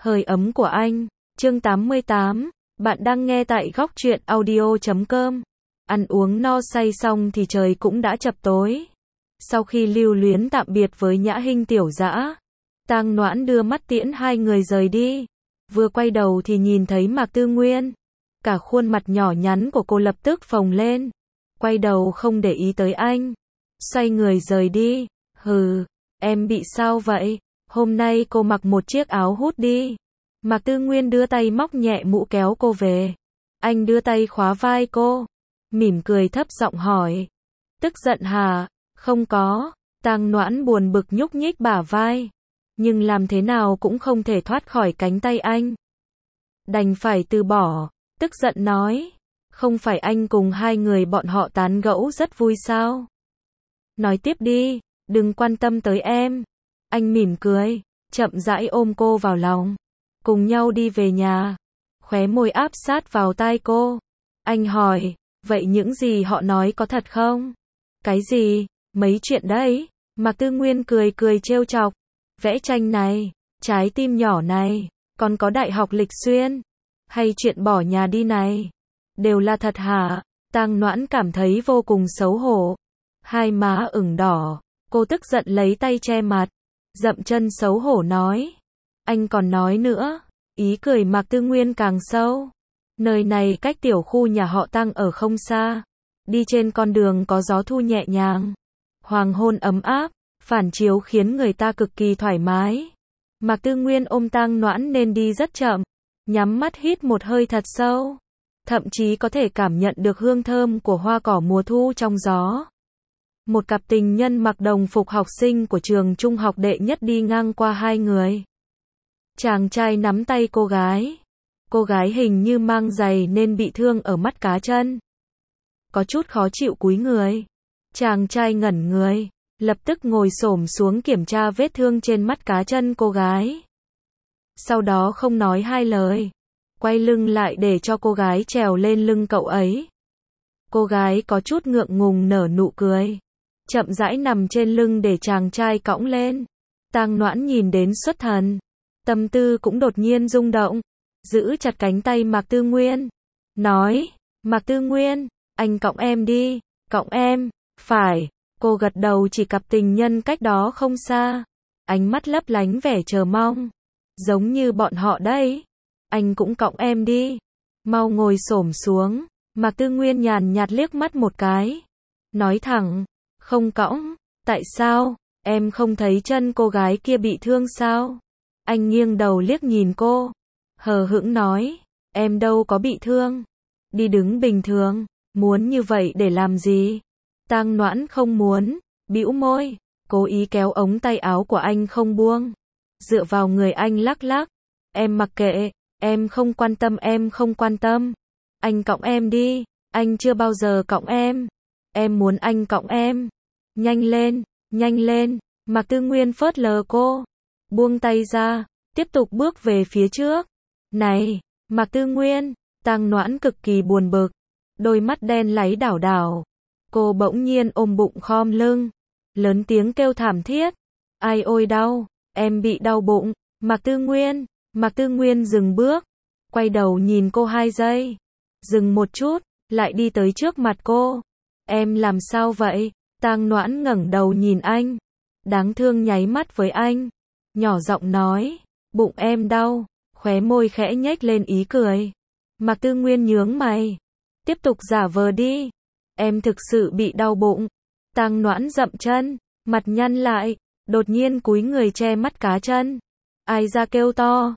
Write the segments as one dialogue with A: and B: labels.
A: Hơi ấm của anh. Chương 88. Bạn đang nghe tại góc truyện audio.com. Ăn uống no say xong thì trời cũng đã chập tối. Sau khi lưu luyến tạm biệt với Nhã Hinh tiểu dã, Tang Noãn đưa mắt tiễn hai người rời đi. Vừa quay đầu thì nhìn thấy Mạc Tư Nguyên. Cả khuôn mặt nhỏ nhắn của cô lập tức phồng lên. Quay đầu không để ý tới anh. Xoay người rời đi. Hừ, em bị sao vậy? Hôm nay cô mặc một chiếc áo hút đi. Mạc Tư Nguyên đưa tay móc nhẹ mũ kéo cô về. Anh đưa tay khóa vai cô. Mỉm cười thấp giọng hỏi. Tức giận hả? Không có. Tang Noãn buồn bực nhúc nhích bả vai. Nhưng làm thế nào cũng không thể thoát khỏi cánh tay anh. Đành phải từ bỏ. Tức giận nói. Không phải anh cùng hai người bọn họ tán gẫu rất vui sao? Nói tiếp đi, đừng quan tâm tới em. Anh mỉm cười, chậm rãi ôm cô vào lòng. Cùng nhau đi về nhà. Khóe môi áp sát vào tai cô. Anh hỏi, vậy những gì họ nói có thật không? Cái gì? Mấy chuyện đấy. Mạc Tư Nguyên cười cười trêu chọc. Vẽ tranh này, trái tim nhỏ này, còn có đại học lịch xuyên, hay chuyện bỏ nhà đi này. Đều là thật hả? Tang Noãn cảm thấy vô cùng xấu hổ. Hai má ửng đỏ, cô tức giận lấy tay che mặt, dậm chân xấu hổ nói. Anh còn nói nữa. Ý cười Mạc Tư Nguyên càng sâu. Nơi này cách tiểu khu nhà họ Tang ở không xa. Đi trên con đường có gió thu nhẹ nhàng. Hoàng hôn ấm áp, phản chiếu khiến người ta cực kỳ thoải mái. Mạc Tư Nguyên ôm Tang Noãn nên đi rất chậm, nhắm mắt hít một hơi thật sâu. Thậm chí có thể cảm nhận được hương thơm của hoa cỏ mùa thu trong gió. Một cặp tình nhân mặc đồng phục học sinh của trường trung học đệ nhất đi ngang qua hai người. Chàng trai nắm tay cô gái. Cô gái hình như mang giày nên bị thương ở mắt cá chân. Có chút khó chịu cúi người. Chàng trai ngẩn người, lập tức ngồi xổm xuống kiểm tra vết thương trên mắt cá chân cô gái. Sau đó không nói hai lời, quay lưng lại để cho cô gái trèo lên lưng cậu ấy. Cô gái có chút ngượng ngùng nở nụ cười, chậm rãi nằm trên lưng để chàng trai cõng lên. Tang Noãn nhìn đến xuất thần, tâm tư cũng đột nhiên rung động, giữ chặt cánh tay Mạc Tư Nguyên, nói, Mạc Tư Nguyên, anh cõng em đi. Cõng em? Phải. Cô gật đầu, chỉ cặp tình nhân cách đó không xa, ánh mắt lấp lánh vẻ chờ mong. Giống như bọn họ đấy. Anh cũng cõng em đi. Mau ngồi xổm xuống. Mạc Tư Nguyên nhàn nhạt liếc mắt một cái, nói thẳng, không cõng. Tại sao? Em không thấy chân cô gái kia bị thương sao? Anh nghiêng đầu liếc nhìn cô, hờ hững nói, em đâu có bị thương. Đi đứng bình thường. Muốn như vậy để làm gì? Tang Noãn không muốn, bĩu môi, cố ý kéo ống tay áo của anh không buông. Dựa vào người anh lắc lắc. Em mặc kệ, em không quan tâm, em không quan tâm. Anh cõng em đi, anh chưa bao giờ cõng em. Em muốn anh cõng em. Nhanh lên, nhanh lên. Mạc Tư Nguyên phớt lờ cô, buông tay ra, tiếp tục bước về phía trước. Này, Mạc Tư Nguyên, Tang Noãn cực kỳ buồn bực, đôi mắt đen láy đảo đảo. Cô bỗng nhiên ôm bụng khom lưng, lớn tiếng kêu thảm thiết. Ai ôi đau, em bị đau bụng. Mạc Tư Nguyên dừng bước, quay đầu nhìn cô 2 giây. Dừng một chút, lại đi tới trước mặt cô. Em làm sao vậy? Tang Noãn ngẩng đầu nhìn anh, đáng thương nháy mắt với anh, nhỏ giọng nói, bụng em đau. Khóe môi khẽ nhếch lên ý cười. Mạc Tư Nguyên nhướng mày, tiếp tục giả vờ đi. Em thực sự bị đau bụng. Tang Noãn dậm chân, mặt nhăn lại, đột nhiên cúi người che mắt cá chân. Ai ra kêu to,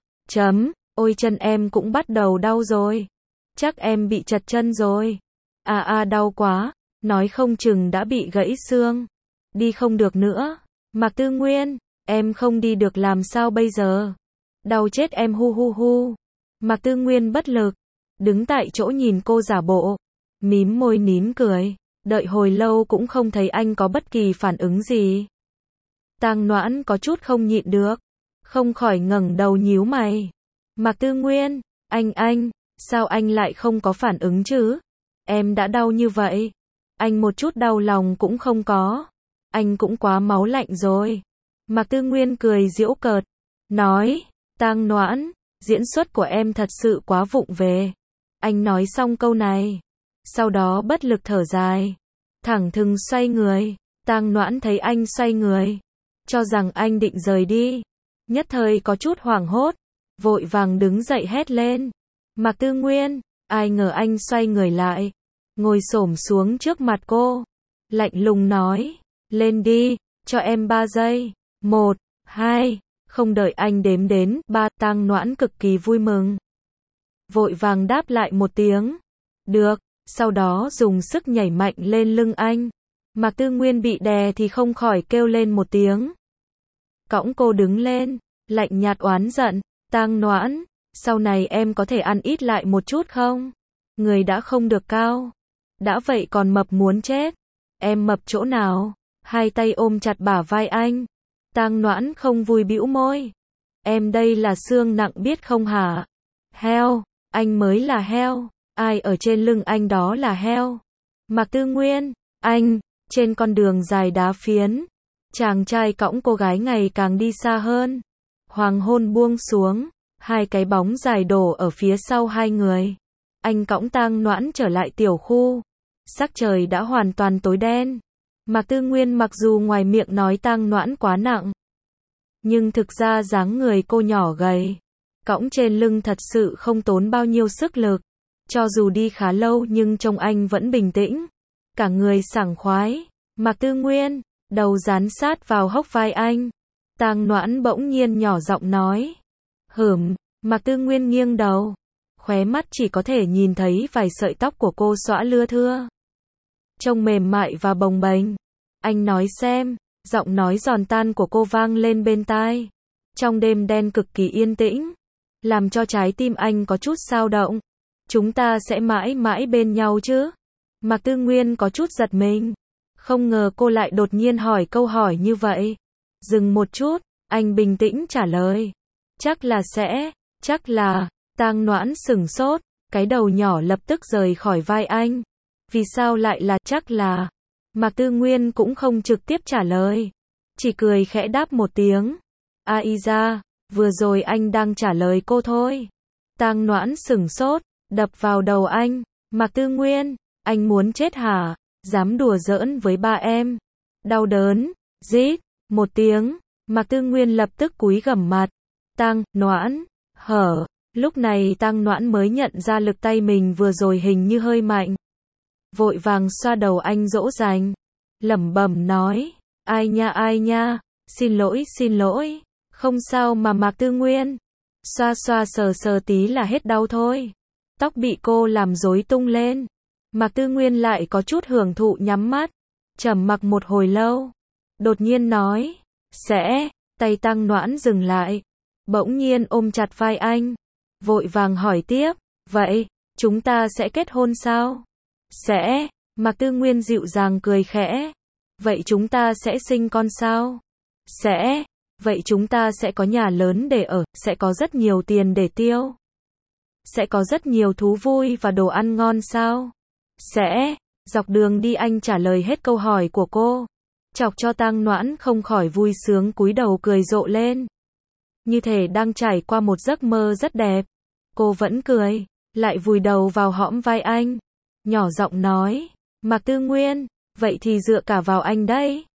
A: ôi chân em cũng bắt đầu đau rồi. Chắc em bị trật chân rồi. Đau quá, nói không chừng đã bị gãy xương. Đi không được nữa. Mạc Tư Nguyên, em không đi được làm sao bây giờ? Đau chết em hu hu hu. Mạc Tư Nguyên bất lực, đứng tại chỗ nhìn cô giả bộ, mím môi nín cười, đợi hồi lâu cũng không thấy anh có bất kỳ phản ứng gì. Tang Noãn có chút không nhịn được, không khỏi ngẩng đầu nhíu mày. Mạc Tư Nguyên, anh, sao anh lại không có phản ứng chứ? Em đã đau như vậy, anh một chút đau lòng cũng không có. Anh cũng quá máu lạnh rồi. Mạc Tư Nguyên cười giễu cợt, nói, Tang Noãn, diễn xuất của em thật sự quá vụng về. Anh nói xong câu này, sau đó bất lực thở dài, thẳng thừng xoay người. Tang Noãn thấy anh xoay người, cho rằng anh định rời đi, nhất thời có chút hoảng hốt, vội vàng đứng dậy hét lên. Mạc Tư Nguyên, ai ngờ anh xoay người lại, ngồi xổm xuống trước mặt cô, lạnh lùng nói, lên đi, cho em 3 giây, 1, 2, không đợi anh đếm đến 3, Tang Noãn cực kỳ vui mừng, vội vàng đáp lại một tiếng, được, sau đó dùng sức nhảy mạnh lên lưng anh. Mạc Tư Nguyên bị đè thì không khỏi kêu lên một tiếng. Cõng cô đứng lên, lạnh nhạt oán giận, Tang Noãn, sau này em có thể ăn ít lại một chút không? Người đã không được cao, đã vậy còn mập muốn chết. Em mập chỗ nào? Hai tay ôm chặt bả vai anh. Tang Noãn không vui bĩu môi. Em đây là xương nặng biết không hả? Heo, anh mới là heo, ai ở trên lưng anh đó là heo. Mạc Tư Nguyên, anh, trên con đường dài đá phiến, chàng trai cõng cô gái ngày càng đi xa hơn. Hoàng hôn buông xuống, hai cái bóng dài đổ ở phía sau hai người. Anh cõng Tang Noãn trở lại tiểu khu. Sắc trời đã hoàn toàn tối đen. Mạc Tư Nguyên mặc dù ngoài miệng nói Tang Noãn quá nặng, nhưng thực ra dáng người cô nhỏ gầy, cõng trên lưng thật sự không tốn bao nhiêu sức lực. Cho dù đi khá lâu nhưng trông anh vẫn bình tĩnh, cả người sảng khoái. Mạc Tư Nguyên, đầu dán sát vào hốc vai anh. Tang Noãn bỗng nhiên nhỏ giọng nói. Mạc Tư Nguyên nghiêng đầu, khóe mắt chỉ có thể nhìn thấy vài sợi tóc của cô xõa lưa thưa, trông mềm mại và bồng bềnh. Anh nói xem, giọng nói giòn tan của cô vang lên bên tai. Trong đêm đen cực kỳ yên tĩnh, làm cho trái tim anh có chút xao động. Chúng ta sẽ mãi mãi bên nhau chứ? Mạc Tư Nguyên có chút giật mình, không ngờ cô lại đột nhiên hỏi câu hỏi như vậy. Dừng một chút, anh bình tĩnh trả lời. Chắc là sẽ, chắc là. Tang Noãn sửng sốt, cái đầu nhỏ lập tức rời khỏi vai anh. Vì sao lại là chắc là? Mạc Tư Nguyên cũng không trực tiếp trả lời, chỉ cười khẽ đáp một tiếng. Aiza, vừa rồi anh đang trả lời cô thôi. Tang Noãn sửng sốt, đập vào đầu anh. Mạc Tư Nguyên, anh muốn chết hả? Dám đùa giỡn với ba em. Đau đớn, rít, một tiếng. Mạc Tư Nguyên lập tức cúi gằm mặt. Tang Noãn, hở. Lúc này Tang Noãn mới nhận ra lực tay mình vừa rồi hình như hơi mạnh. Vội vàng xoa đầu anh dỗ dành, lẩm bẩm nói, ai nha, xin lỗi, không sao mà Mạc Tư Nguyên. Xoa xoa sờ sờ tí là hết đau thôi. Tóc bị cô làm rối tung lên. Mạc Tư Nguyên lại có chút hưởng thụ nhắm mắt, trầm mặc một hồi lâu, đột nhiên nói, sẽ, tay Tang Noãn dừng lại, bỗng nhiên ôm chặt vai anh, vội vàng hỏi tiếp, vậy, chúng ta sẽ kết hôn sao? Sẽ, Mạc Tư Nguyên dịu dàng cười khẽ. Vậy chúng ta sẽ sinh con sao? Sẽ, vậy chúng ta sẽ có nhà lớn để ở, sẽ có rất nhiều tiền để tiêu. Sẽ có rất nhiều thú vui và đồ ăn ngon sao? Sẽ, dọc đường đi anh trả lời hết câu hỏi của cô, chọc cho Tang Noãn không khỏi vui sướng cúi đầu cười rộ lên. Như thể đang trải qua một giấc mơ rất đẹp. Cô vẫn cười, lại vùi đầu vào hõm vai anh, nhỏ giọng nói, Mạc Tư Nguyên, vậy thì dựa cả vào anh đấy.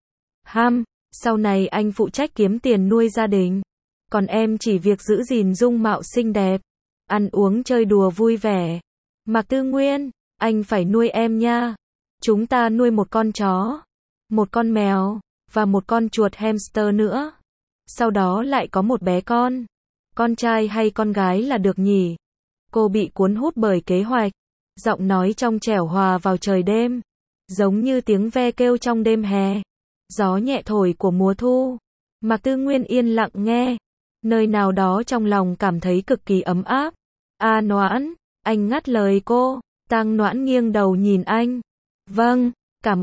A: Sau này anh phụ trách kiếm tiền nuôi gia đình, còn em chỉ việc giữ gìn dung mạo xinh đẹp, ăn uống chơi đùa vui vẻ. Mạc Tư Nguyên, anh phải nuôi em nha. Chúng ta nuôi một con chó, một con mèo, và một con chuột hamster nữa. Sau đó lại có một bé con trai hay con gái là được nhỉ? Cô bị cuốn hút bởi kế hoạch, giọng nói trong trẻo hòa vào trời đêm, giống như tiếng ve kêu trong đêm hè, gió nhẹ thổi của mùa thu. Mạc Tư Nguyên yên lặng nghe, nơi nào đó trong lòng cảm thấy cực kỳ ấm áp. Noãn, anh ngắt lời cô. Tang Noãn nghiêng đầu nhìn anh. Vâng, cảm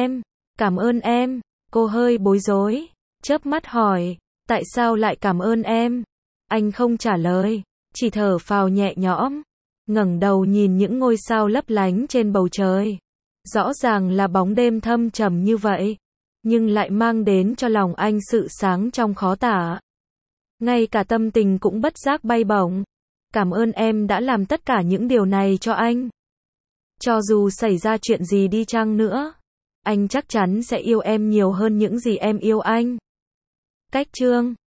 A: ơn em. Cô hơi bối rối, chớp mắt hỏi, tại sao lại cảm ơn em? Anh không trả lời, chỉ thở phào nhẹ nhõm, ngẩng đầu nhìn những ngôi sao lấp lánh trên bầu trời. Rõ ràng là bóng đêm thâm trầm như vậy, nhưng lại mang đến cho lòng anh sự sáng trong khó tả. ngay cả tâm tình cũng bất giác bay bổng. Cảm ơn em đã làm tất cả những điều này cho anh. Cho dù xảy ra chuyện gì đi chăng nữa, anh chắc chắn sẽ yêu em nhiều hơn những gì em yêu anh. Cách chương